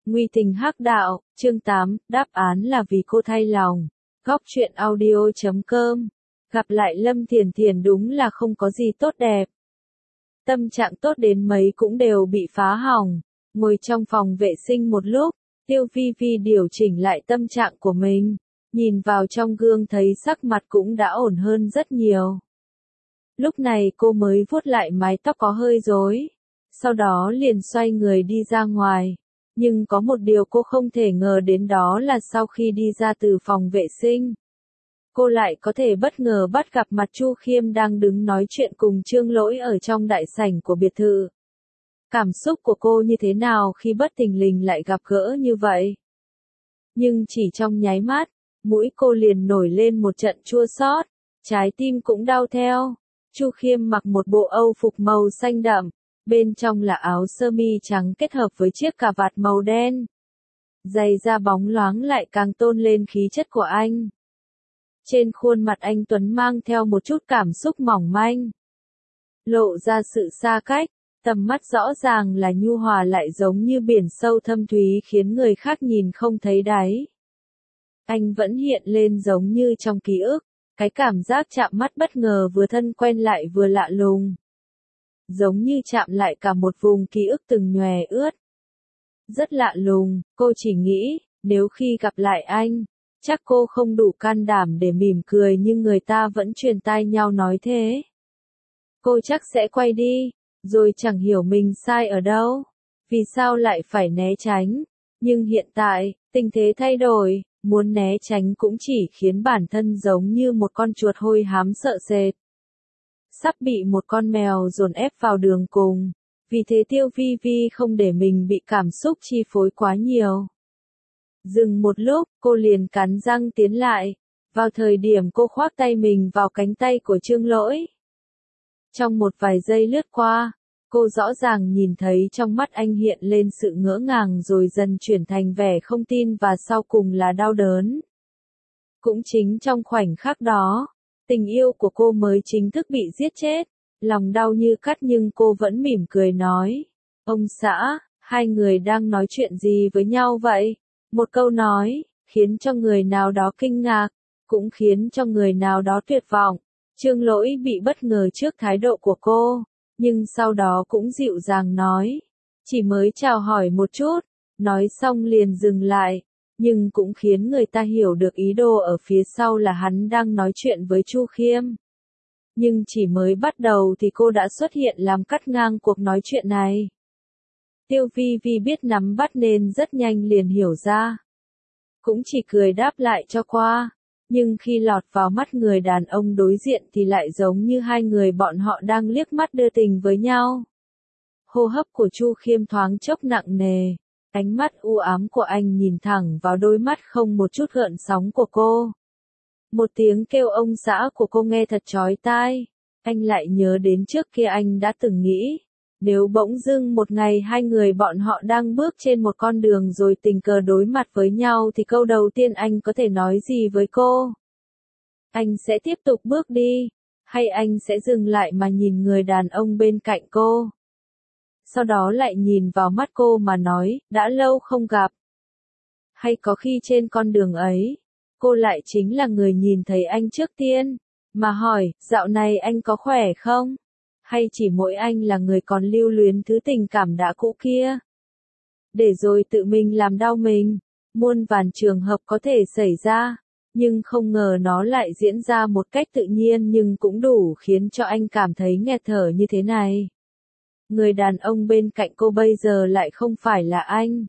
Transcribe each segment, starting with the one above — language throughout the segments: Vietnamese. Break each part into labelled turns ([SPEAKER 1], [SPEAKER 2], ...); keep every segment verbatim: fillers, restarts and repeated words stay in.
[SPEAKER 1] Nguy tình hắc đạo, chương tám, đáp án là vì cô thay lòng. Góc truyện audio chấm com. Gặp lại Lâm Thiền Thiền đúng là không có gì tốt đẹp. Tâm trạng tốt đến mấy cũng đều bị phá hỏng. Ngồi trong phòng vệ sinh một lúc, Tiêu Vi Vi điều chỉnh lại tâm trạng của mình. Nhìn vào trong gương thấy sắc mặt cũng đã ổn hơn rất nhiều. Lúc này cô mới vuốt lại mái tóc có hơi rối. Sau đó liền xoay người đi ra ngoài. Nhưng có một điều cô không thể ngờ đến, đó là sau khi đi ra từ phòng vệ sinh, cô lại có thể bất ngờ bắt gặp mặt Chu Khiêm đang đứng nói chuyện cùng Trương Lỗi ở trong đại sảnh của biệt thự. Cảm xúc của cô như thế nào khi bất thình lình lại gặp gỡ như vậy? Nhưng chỉ trong nháy mắt, mũi cô liền nổi lên một trận chua xót, trái tim cũng đau theo. Chu Khiêm mặc một bộ âu phục màu xanh đậm, bên trong là áo sơ mi trắng kết hợp với chiếc cà vạt màu đen. Giày da bóng loáng lại càng tôn lên khí chất của anh. Trên khuôn mặt anh tuấn mang theo một chút cảm xúc mỏng manh, lộ ra sự xa cách, tầm mắt rõ ràng là nhu hòa lại giống như biển sâu thâm thúy khiến người khác nhìn không thấy đáy. Anh vẫn hiện lên giống như trong ký ức, cái cảm giác chạm mắt bất ngờ vừa thân quen lại vừa lạ lùng. Giống như chạm lại cả một vùng ký ức từng nhòe ướt. Rất lạ lùng, cô chỉ nghĩ, nếu khi gặp lại anh, chắc cô không đủ can đảm để mỉm cười nhưng người ta vẫn truyền tai nhau nói thế. Cô chắc sẽ quay đi, rồi chẳng hiểu mình sai ở đâu, vì sao lại phải né tránh. Nhưng hiện tại, tình thế thay đổi, muốn né tránh cũng chỉ khiến bản thân giống như một con chuột hôi hám sợ sệt. Sắp bị một con mèo dồn ép vào đường cùng, vì thế Tiêu Vi Vi không để mình bị cảm xúc chi phối quá nhiều. Dừng một lúc, cô liền cắn răng tiến lại, vào thời điểm cô khoác tay mình vào cánh tay của Trương Lỗi. Trong một vài giây lướt qua, cô rõ ràng nhìn thấy trong mắt anh hiện lên sự ngỡ ngàng rồi dần chuyển thành vẻ không tin và sau cùng là đau đớn. Cũng chính trong khoảnh khắc đó, tình yêu của cô mới chính thức bị giết chết, lòng đau như cắt nhưng cô vẫn mỉm cười nói, ông xã, hai người đang nói chuyện gì với nhau vậy? Một câu nói, khiến cho người nào đó kinh ngạc, cũng khiến cho người nào đó tuyệt vọng. Trương Lỗi bị bất ngờ trước thái độ của cô, nhưng sau đó cũng dịu dàng nói, chỉ mới chào hỏi một chút, nói xong liền dừng lại. Nhưng cũng khiến người ta hiểu được ý đồ ở phía sau là hắn đang nói chuyện với Chu Khiêm. Nhưng chỉ mới bắt đầu thì cô đã xuất hiện làm cắt ngang cuộc nói chuyện này. Tiêu Vi Vi biết nắm bắt nên rất nhanh liền hiểu ra. Cũng chỉ cười đáp lại cho qua. Nhưng khi lọt vào mắt người đàn ông đối diện thì lại giống như hai người bọn họ đang liếc mắt đưa tình với nhau. Hô hấp của Chu Khiêm thoáng chốc nặng nề. Ánh mắt u ám của anh nhìn thẳng vào đôi mắt không một chút gợn sóng của cô. Một tiếng kêu ông xã của cô nghe thật chói tai. Anh lại nhớ đến trước kia anh đã từng nghĩ, nếu bỗng dưng một ngày hai người bọn họ đang bước trên một con đường rồi tình cờ đối mặt với nhau thì câu đầu tiên anh có thể nói gì với cô? Anh sẽ tiếp tục bước đi, hay anh sẽ dừng lại mà nhìn người đàn ông bên cạnh cô? Sau đó lại nhìn vào mắt cô mà nói, đã lâu không gặp. Hay có khi trên con đường ấy, cô lại chính là người nhìn thấy anh trước tiên, mà hỏi, dạo này anh có khỏe không? Hay chỉ mỗi anh là người còn lưu luyến thứ tình cảm đã cũ kia? Để rồi tự mình làm đau mình, muôn vàn trường hợp có thể xảy ra, nhưng không ngờ nó lại diễn ra một cách tự nhiên nhưng cũng đủ khiến cho anh cảm thấy nghẹt thở như thế này. Người đàn ông bên cạnh cô bây giờ lại không phải là anh.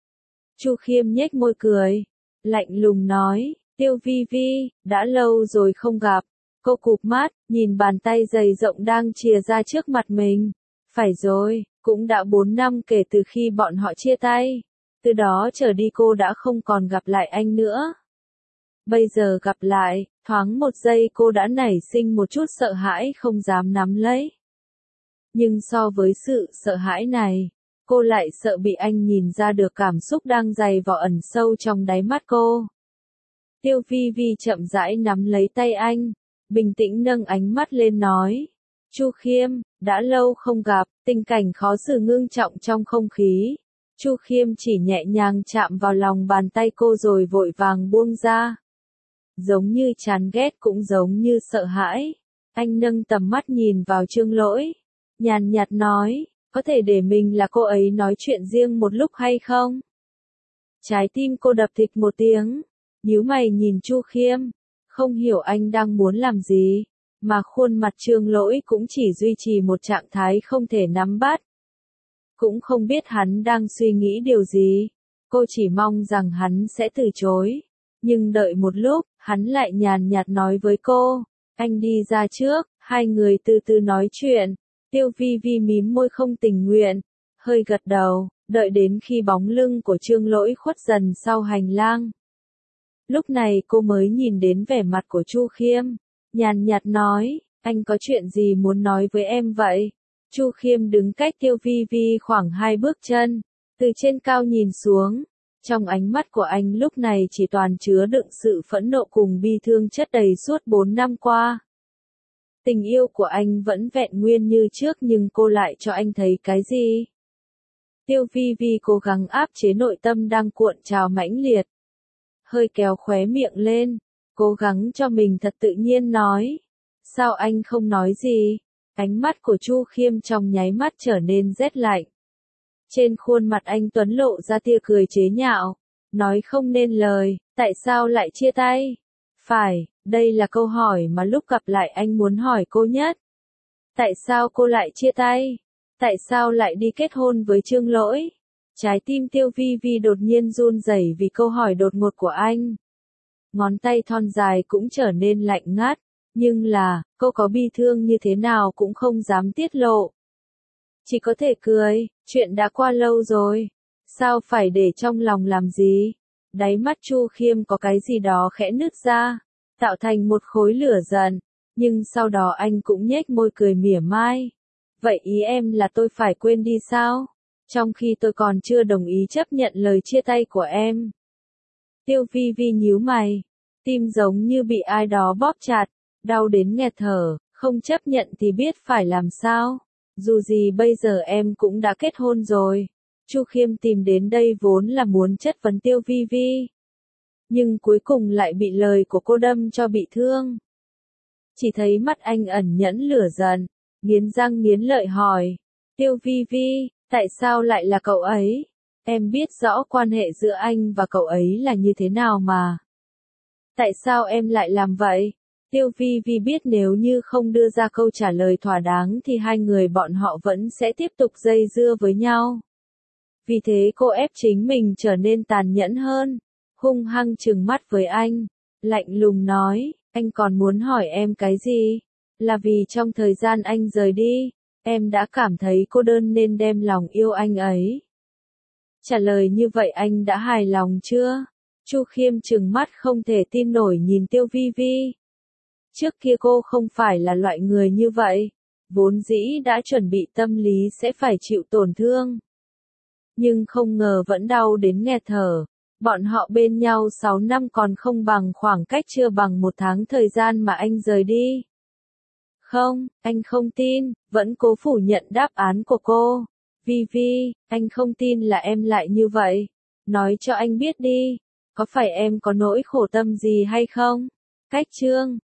[SPEAKER 1] Chu Khiêm nhếch môi cười, lạnh lùng nói, Tiêu Vi Vi, đã lâu rồi không gặp. Cô cụp mắt, nhìn bàn tay dày rộng đang chìa ra trước mặt mình. Phải rồi, cũng đã bốn năm kể từ khi bọn họ chia tay. Từ đó trở đi cô đã không còn gặp lại anh nữa. Bây giờ gặp lại, thoáng một giây cô đã nảy sinh một chút sợ hãi không dám nắm lấy. Nhưng so với sự sợ hãi này, cô lại sợ bị anh nhìn ra được cảm xúc đang dày vò ẩn sâu trong đáy mắt cô. Tiêu Vi Vi chậm rãi nắm lấy tay anh, bình tĩnh nâng ánh mắt lên nói, Chu Khiêm, đã lâu không gặp, tình cảnh khó xử ngưng trọng trong không khí. Chu Khiêm chỉ nhẹ nhàng chạm vào lòng bàn tay cô rồi vội vàng buông ra. Giống như chán ghét cũng giống như sợ hãi. Anh nâng tầm mắt nhìn vào Trương Lỗi. Nhàn nhạt nói, có thể để mình là cô ấy nói chuyện riêng một lúc hay không? Trái tim cô đập thịch một tiếng. Nhíu mày nhìn Chu Khiêm. Không hiểu anh đang muốn làm gì. Mà khuôn mặt Trương Lỗi cũng chỉ duy trì một trạng thái không thể nắm bắt. Cũng không biết hắn đang suy nghĩ điều gì. Cô chỉ mong rằng hắn sẽ từ chối. Nhưng đợi một lúc, hắn lại nhàn nhạt nói với cô. Anh đi ra trước, hai người từ từ nói chuyện. Tiêu Vi Vi mím môi không tình nguyện. Hơi gật đầu, đợi đến khi bóng lưng của Trương Lỗi khuất dần sau hành lang. Lúc này cô mới nhìn đến vẻ mặt của Chu Khiêm. Nhàn nhạt nói, anh có chuyện gì muốn nói với em vậy? Chu Khiêm đứng cách Tiêu Vi Vi khoảng hai bước chân, từ trên cao nhìn xuống. Trong ánh mắt của anh lúc này chỉ toàn chứa đựng sự phẫn nộ cùng bi thương chất đầy suốt bốn năm qua. Tình yêu của anh vẫn vẹn nguyên như trước nhưng cô lại cho anh thấy cái gì? Tiêu Vi Vi cố gắng áp chế nội tâm đang cuộn trào mãnh liệt. Hơi kéo khóe miệng lên, cố gắng cho mình thật tự nhiên nói. Sao anh không nói gì? Ánh mắt của Chu Khiêm trong nháy mắt trở nên rét lạnh. Trên khuôn mặt anh Tuấn lộ ra tia cười chế nhạo. Nói không nên lời, tại sao lại chia tay? Phải, đây là câu hỏi mà lúc gặp lại anh muốn hỏi cô nhất. Tại sao cô lại chia tay? Tại sao lại đi kết hôn với Trương Lỗi? Trái tim Tiêu Vi Vi đột nhiên run rẩy vì câu hỏi đột ngột của anh. Ngón tay thon dài cũng trở nên lạnh ngắt. Nhưng là, cô có bi thương như thế nào cũng không dám tiết lộ. Chỉ có thể cười, chuyện đã qua lâu rồi. Sao phải để trong lòng làm gì? Đáy mắt Chu Khiêm có cái gì đó khẽ nứt ra, tạo thành một khối lửa giận. Nhưng sau đó anh cũng nhếch môi cười mỉa mai. Vậy ý em là tôi phải quên đi sao? Trong khi tôi còn chưa đồng ý chấp nhận lời chia tay của em. Tiêu Vi Vi nhíu mày. Tim giống như bị ai đó bóp chặt. Đau đến nghẹt thở, không chấp nhận thì biết phải làm sao. Dù gì bây giờ em cũng đã kết hôn rồi. Chu Khiêm tìm đến đây vốn là muốn chất vấn Tiêu Vi Vi. Nhưng cuối cùng lại bị lời của cô đâm cho bị thương. Chỉ thấy mắt anh ẩn nhẫn lửa giận, nghiến răng nghiến lợi hỏi. Tiêu Vi Vi, tại sao lại là cậu ấy? Em biết rõ quan hệ giữa anh và cậu ấy là như thế nào mà. Tại sao em lại làm vậy? Tiêu Vi Vi biết nếu như không đưa ra câu trả lời thỏa đáng thì hai người bọn họ vẫn sẽ tiếp tục dây dưa với nhau. Vì thế cô ép chính mình trở nên tàn nhẫn hơn, hung hăng trừng mắt với anh, lạnh lùng nói, anh còn muốn hỏi em cái gì? Là vì trong thời gian anh rời đi, em đã cảm thấy cô đơn nên đem lòng yêu anh ấy. Trả lời như vậy anh đã hài lòng chưa? Chu Khiêm trừng mắt không thể tin nổi nhìn Tiêu Vi Vi. Trước kia cô không phải là loại người như vậy, vốn dĩ đã chuẩn bị tâm lý sẽ phải chịu tổn thương. Nhưng không ngờ vẫn đau đến nghẹt thở. Bọn họ bên nhau sáu năm còn không bằng khoảng cách chưa bằng một tháng thời gian mà anh rời đi. Không, anh không tin, vẫn cố phủ nhận đáp án của cô. Vi Vi, anh không tin là em lại như vậy. Nói cho anh biết đi, có phải em có nỗi khổ tâm gì hay không? Cách chương